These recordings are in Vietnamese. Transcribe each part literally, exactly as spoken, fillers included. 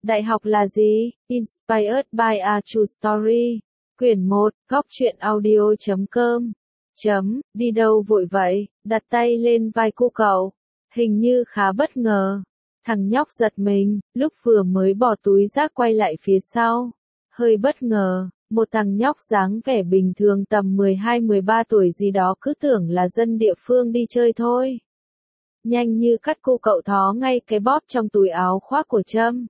Đại học là gì? Inspired by a True Story. Quyển một, góc truyện audio chấm com. Chấm, đi đâu vội vậy? Đặt tay lên vai cô cậu. Hình như khá bất ngờ. Thằng nhóc giật mình, lúc vừa mới bỏ túi rác quay lại phía sau. Hơi bất ngờ, một thằng nhóc dáng vẻ bình thường tầm mười hai mười ba tuổi gì đó cứ tưởng là dân địa phương đi chơi thôi. Nhanh như cắt cô cậu thó ngay cái bóp trong túi áo khoác của Trâm.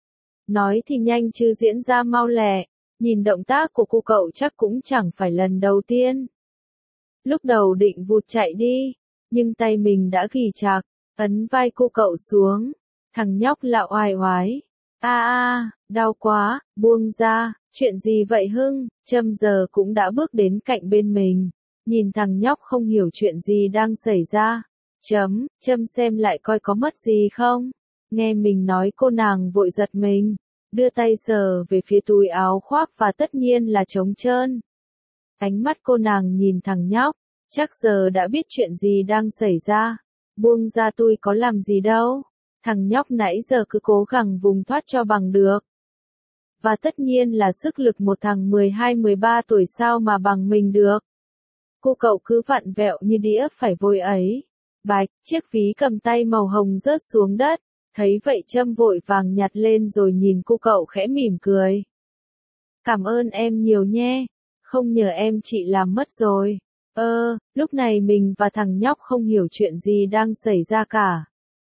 Nói thì nhanh chứ diễn ra mau lẹ, nhìn động tác của cô cậu chắc cũng chẳng phải lần đầu tiên. Lúc đầu định vụt chạy đi, nhưng tay mình đã ghì chặt, ấn vai cô cậu xuống. Thằng nhóc lạo oai oái. A a, đau quá, buông ra, chuyện gì vậy Hưng? Trâm giờ cũng đã bước đến cạnh bên mình, nhìn thằng nhóc không hiểu chuyện gì đang xảy ra. Chấm, Trâm xem lại coi có mất gì không? Nghe mình nói cô nàng vội giật mình, đưa tay sờ về phía túi áo khoác và tất nhiên là trống trơn. Ánh mắt cô nàng nhìn thằng nhóc, chắc giờ đã biết chuyện gì đang xảy ra. Buông ra tôi có làm gì đâu. Thằng nhóc nãy giờ cứ cố gắng vùng thoát cho bằng được. Và tất nhiên là sức lực một thằng mười hai mười ba tuổi sao mà bằng mình được. Cô cậu cứ vặn vẹo như đĩa phải vôi ấy. Bạch, chiếc ví cầm tay màu hồng rớt xuống đất. Thấy vậy Trâm vội vàng nhặt lên rồi nhìn cô cậu khẽ mỉm cười. Cảm ơn em nhiều nhé. Không nhờ em chị làm mất rồi. Ơ, lúc này mình và thằng nhóc không hiểu chuyện gì đang xảy ra cả.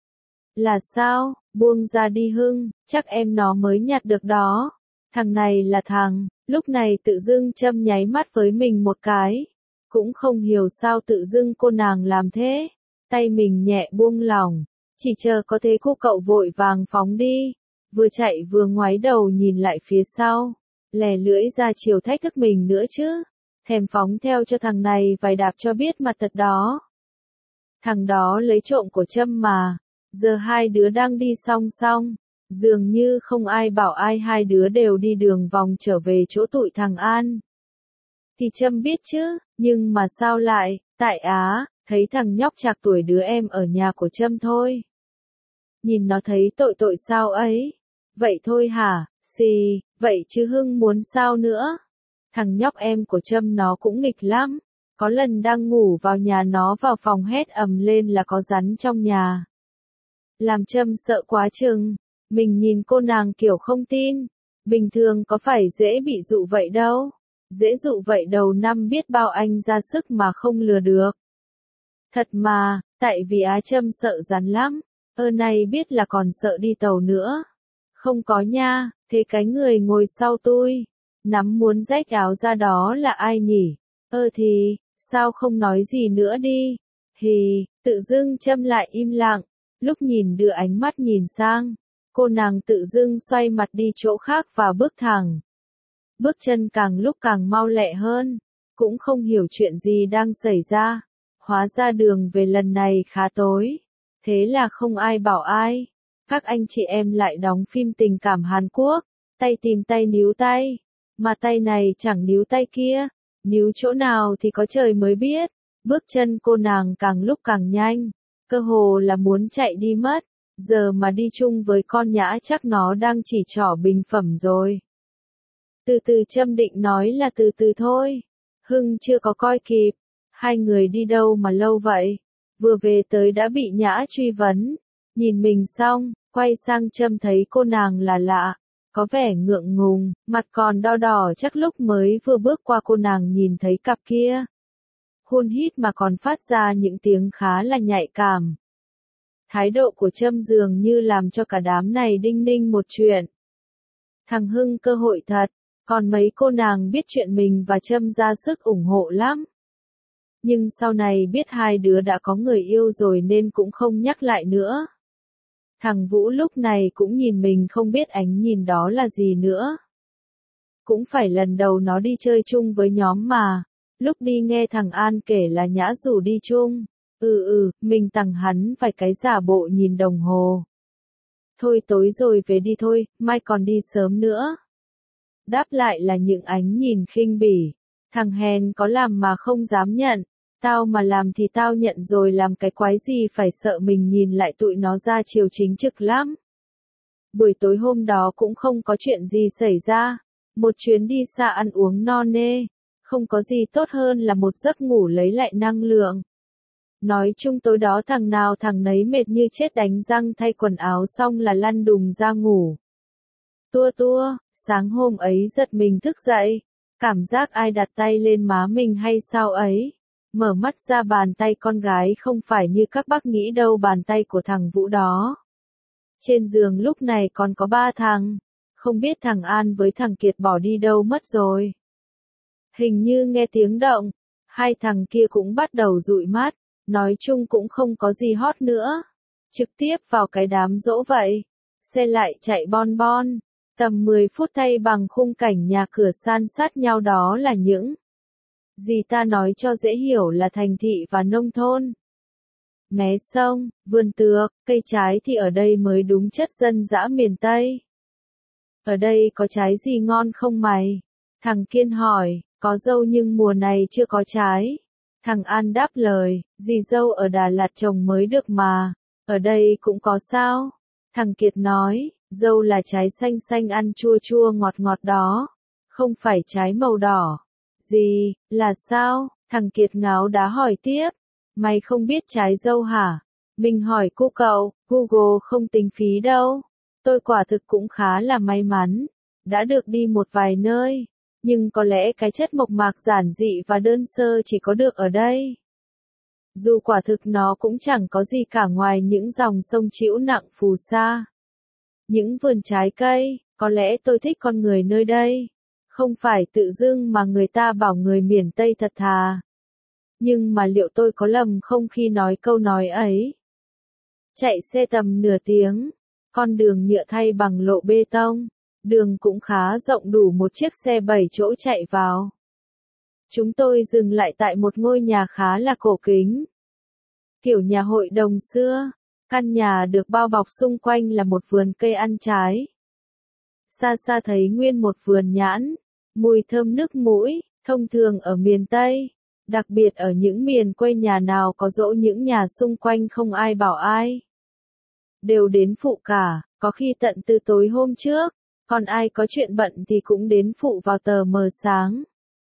Là sao? Buông ra đi Hưng, chắc em nó mới nhặt được đó. Thằng này là thằng, lúc này tự dưng Trâm nháy mắt với mình một cái. Cũng không hiểu sao tự dưng cô nàng làm thế. Tay mình nhẹ buông lỏng, chỉ chờ có thế cô cậu vội vàng phóng đi. Vừa chạy vừa ngoái đầu nhìn lại phía sau, lè lưỡi ra chiều thách thức mình nữa chứ. Thèm phóng theo cho thằng này vài đạp cho biết mặt thật đó. Thằng đó lấy trộm của Trâm mà. Giờ hai đứa đang đi song song, dường như không ai bảo ai, hai đứa đều đi đường vòng trở về chỗ tụi thằng An. Thì Trâm biết chứ, nhưng mà sao lại, tại Á, thấy thằng nhóc trạc tuổi đứa em ở nhà của Trâm thôi. Nhìn nó thấy tội tội sao ấy. Vậy thôi hả, xì, vậy chứ Hưng muốn sao nữa. Thằng nhóc em của Trâm nó cũng nghịch lắm. Có lần đang ngủ vào nhà nó vào phòng hét ầm lên là có rắn trong nhà. Làm Trâm sợ quá chừng. Mình nhìn cô nàng kiểu không tin. Bình thường có phải dễ bị dụ vậy đâu. Dễ dụ vậy đầu năm biết bao anh ra sức mà không lừa được. Thật mà, tại vì Á Trâm sợ rắn lắm. Ơ này biết là còn sợ đi tàu nữa. Không có nha, thế cái người ngồi sau tôi, nắm muốn rách áo ra đó là ai nhỉ? Ơ thì, sao không nói gì nữa đi? Hì, tự dưng Trâm lại im lặng. Lúc nhìn đưa ánh mắt nhìn sang, cô nàng tự dưng xoay mặt đi chỗ khác và bước thẳng. Bước chân càng lúc càng mau lẹ hơn, cũng không hiểu chuyện gì đang xảy ra. Hóa ra đường về lần này khá tối, thế là không ai bảo ai. Các anh chị em lại đóng phim tình cảm Hàn Quốc, tay tìm tay níu tay, mà tay này chẳng níu tay kia, níu chỗ nào thì có trời mới biết. Bước chân cô nàng càng lúc càng nhanh. Cơ hồ là muốn chạy đi mất, giờ mà đi chung với con Nhã chắc nó đang chỉ trỏ bình phẩm rồi. Từ từ Trâm định nói là từ từ thôi. Hưng chưa có coi kịp. Hai người đi đâu mà lâu vậy? Vừa về tới đã bị Nhã truy vấn. Nhìn mình xong, quay sang Trâm thấy cô nàng là lạ. Có vẻ ngượng ngùng, mặt còn đo đỏ chắc lúc mới vừa bước qua cô nàng nhìn thấy cặp kia. Hun hít mà còn phát ra những tiếng khá là nhạy cảm. Thái độ của Trâm dường như làm cho cả đám này đinh ninh một chuyện. Thằng Hưng cơ hội thật, còn mấy cô nàng biết chuyện mình và Trâm ra sức ủng hộ lắm. Nhưng sau này biết hai đứa đã có người yêu rồi nên cũng không nhắc lại nữa. Thằng Vũ lúc này cũng nhìn mình không biết ánh nhìn đó là gì nữa. Cũng phải lần đầu nó đi chơi chung với nhóm mà. Lúc đi nghe thằng An kể là Nhã rủ đi chung. Ừ ừ, mình tặng hắn vài cái giả bộ nhìn đồng hồ. Thôi tối rồi về đi thôi, mai còn đi sớm nữa. Đáp lại là những ánh nhìn khinh bỉ. Thằng hèn có làm mà không dám nhận. Tao mà làm thì tao nhận rồi, làm cái quái gì phải sợ, mình nhìn lại tụi nó ra chiều chính trực lắm. Buổi tối hôm đó cũng không có chuyện gì xảy ra. Một chuyến đi xa ăn uống no nê. Không có gì tốt hơn là một giấc ngủ lấy lại năng lượng. Nói chung tối đó thằng nào thằng nấy mệt như chết, đánh răng thay quần áo xong là lăn đùng ra ngủ. Tua tua, sáng hôm ấy giật mình thức dậy. Cảm giác ai đặt tay lên má mình hay sao ấy. Mở mắt ra bàn tay con gái không phải như các bác nghĩ đâu, bàn tay của thằng Vũ đó. Trên giường lúc này còn có ba thằng. Không biết thằng An với thằng Kiệt bỏ đi đâu mất rồi. Hình như nghe tiếng động. Hai thằng kia cũng bắt đầu dụi mắt. Nói chung cũng không có gì hot nữa. Trực tiếp vào cái đám dỗ vậy. Xe lại chạy bon bon. Tầm mười phút thay bằng khung cảnh nhà cửa san sát nhau, đó là những gì ta nói cho dễ hiểu là thành thị và nông thôn. Mé sông, vườn tược, cây trái thì ở đây mới đúng chất dân dã miền Tây. Ở đây có trái gì ngon không mày? Thằng Kiên hỏi, có dâu nhưng mùa này chưa có trái. Thằng An đáp lời, dì dâu ở Đà Lạt trồng mới được mà, ở đây cũng có sao? Thằng Kiệt nói, dâu là trái xanh xanh ăn chua chua ngọt ngọt đó, không phải trái màu đỏ. Gì, là sao? Thằng Kiệt ngáo đá hỏi tiếp, mày không biết trái dâu hả? Mình hỏi cô cậu, Google không tính phí đâu. Tôi quả thực cũng khá là may mắn, đã được đi một vài nơi. Nhưng có lẽ cái chất mộc mạc giản dị và đơn sơ chỉ có được ở đây. Dù quả thực nó cũng chẳng có gì cả ngoài những dòng sông trĩu nặng phù sa. Những vườn trái cây, có lẽ tôi thích con người nơi đây. Không phải tự dưng mà người ta bảo người miền Tây thật thà. Nhưng mà liệu tôi có lầm không khi nói câu nói ấy? Chạy xe tầm nửa tiếng, con đường nhựa thay bằng lộ bê tông. Đường cũng khá rộng, đủ một chiếc xe bảy chỗ chạy vào. Chúng tôi dừng lại tại một ngôi nhà khá là cổ kính. Kiểu nhà hội đồng xưa. Căn nhà được bao bọc xung quanh là một vườn cây ăn trái. Xa xa thấy nguyên một vườn nhãn. Mùi thơm nức mũi, thông thường ở miền Tây. Đặc biệt ở những miền quê nhà nào có dỗ những nhà xung quanh không ai bảo ai. Đều đến phụ cả, có khi tận từ tối hôm trước. Còn ai có chuyện bận thì cũng đến phụ vào tờ mờ sáng.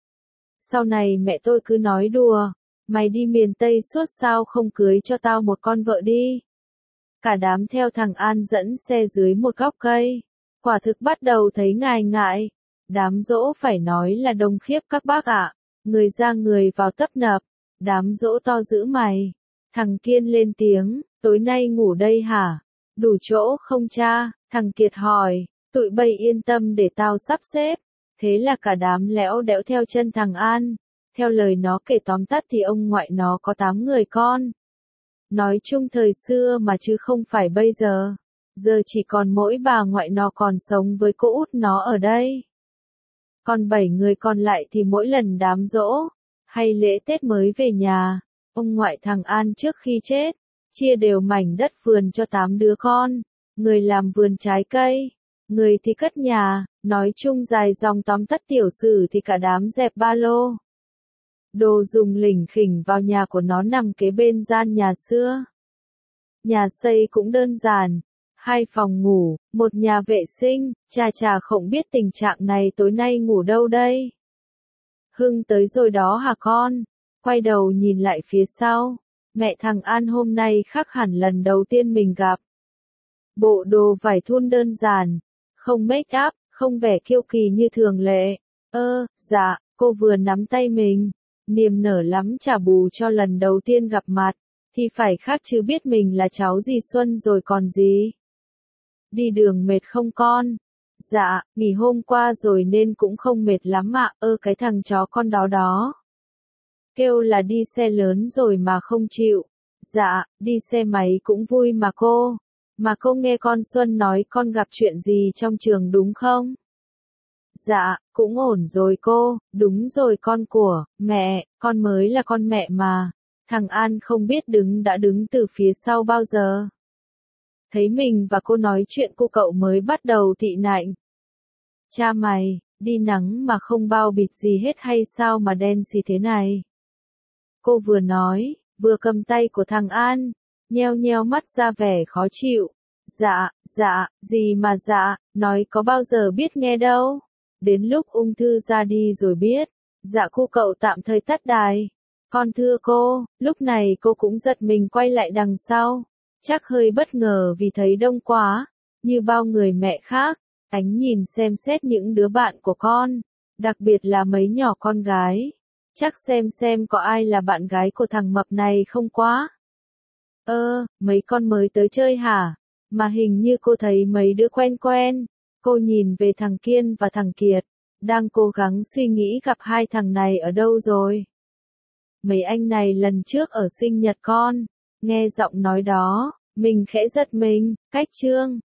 Sau này mẹ tôi cứ nói đùa, mày đi miền Tây suốt sao không cưới cho tao một con vợ đi. Cả đám theo thằng An dẫn xe dưới một góc cây. Quả thực bắt đầu thấy ngại ngại. Đám dỗ phải nói là đông khiếp các bác ạ. Người ra người vào tấp nập. Đám dỗ to dữ mày. Thằng Kiên lên tiếng, tối nay ngủ đây hả? Đủ chỗ không cha? Thằng Kiệt hỏi. Tụi bay yên tâm để tao sắp xếp. Thế là cả đám lẽo đẽo theo chân thằng An. Theo lời nó kể tóm tắt thì ông ngoại nó có tám người con. Nói chung thời xưa mà chứ không phải bây giờ. Giờ chỉ còn mỗi bà ngoại nó còn sống với cô út nó ở đây. Còn bảy người còn lại thì mỗi lần đám giỗ, hay lễ Tết mới về nhà, ông ngoại thằng An trước khi chết, chia đều mảnh đất vườn cho tám đứa con. Người làm vườn trái cây, người thì cất nhà, nói chung dài dòng tóm tắt tiểu sử thì cả đám dẹp ba lô. Đồ dùng lỉnh khỉnh vào nhà của nó nằm kế bên gian nhà xưa. Nhà xây cũng đơn giản, hai phòng ngủ, một nhà vệ sinh, chà chà không biết tình trạng này tối nay ngủ đâu đây. Hưng tới rồi đó hả con? Quay đầu nhìn lại phía sau, mẹ thằng An hôm nay khác hẳn lần đầu tiên mình gặp. Bộ đồ vải thun đơn giản, không make up, không vẻ kiêu kỳ như thường lệ. Ơ, dạ, cô vừa nắm tay mình, niềm nở lắm trả bù cho lần đầu tiên gặp mặt, thì phải khác chứ biết mình là cháu dì Xuân rồi còn gì. Đi đường mệt không con? Dạ, nghỉ hôm qua rồi nên cũng không mệt lắm ạ. Ơ cái thằng chó con đó đó. Kêu là đi xe lớn rồi mà không chịu. Dạ, đi xe máy cũng vui mà cô. Mà cô nghe con Xuân nói con gặp chuyện gì trong trường đúng không? Dạ, cũng ổn rồi cô, đúng rồi con của, mẹ, con mới là con mẹ mà. Thằng An không biết đứng đã đứng từ phía sau bao giờ. Thấy mình và cô nói chuyện cô cậu mới bắt đầu tị nạnh. Cha mày, đi nắng mà không bao bịt gì hết hay sao mà đen xì thế này? Cô vừa nói, vừa cầm tay của thằng An, nheo nheo mắt ra vẻ khó chịu. Dạ, dạ, gì mà dạ, nói có bao giờ biết nghe đâu. Đến lúc ung thư ra đi rồi biết. Dạ cô cậu tạm thời tắt đài. Con thưa cô, lúc này cô cũng giật mình quay lại đằng sau. Chắc hơi bất ngờ vì thấy đông quá. Như bao người mẹ khác, ánh nhìn xem xét những đứa bạn của con. Đặc biệt là mấy nhỏ con gái. Chắc xem xem có ai là bạn gái của thằng mập này không quá. Ơ, mấy con mới tới chơi hả? Mà hình như cô thấy mấy đứa quen quen. Cô nhìn về thằng Kiên và thằng Kiệt. Đang cố gắng suy nghĩ gặp hai thằng này ở đâu rồi. Mấy anh này lần trước ở sinh nhật con. Nghe giọng nói đó, mình khẽ giật mình, cách Trương.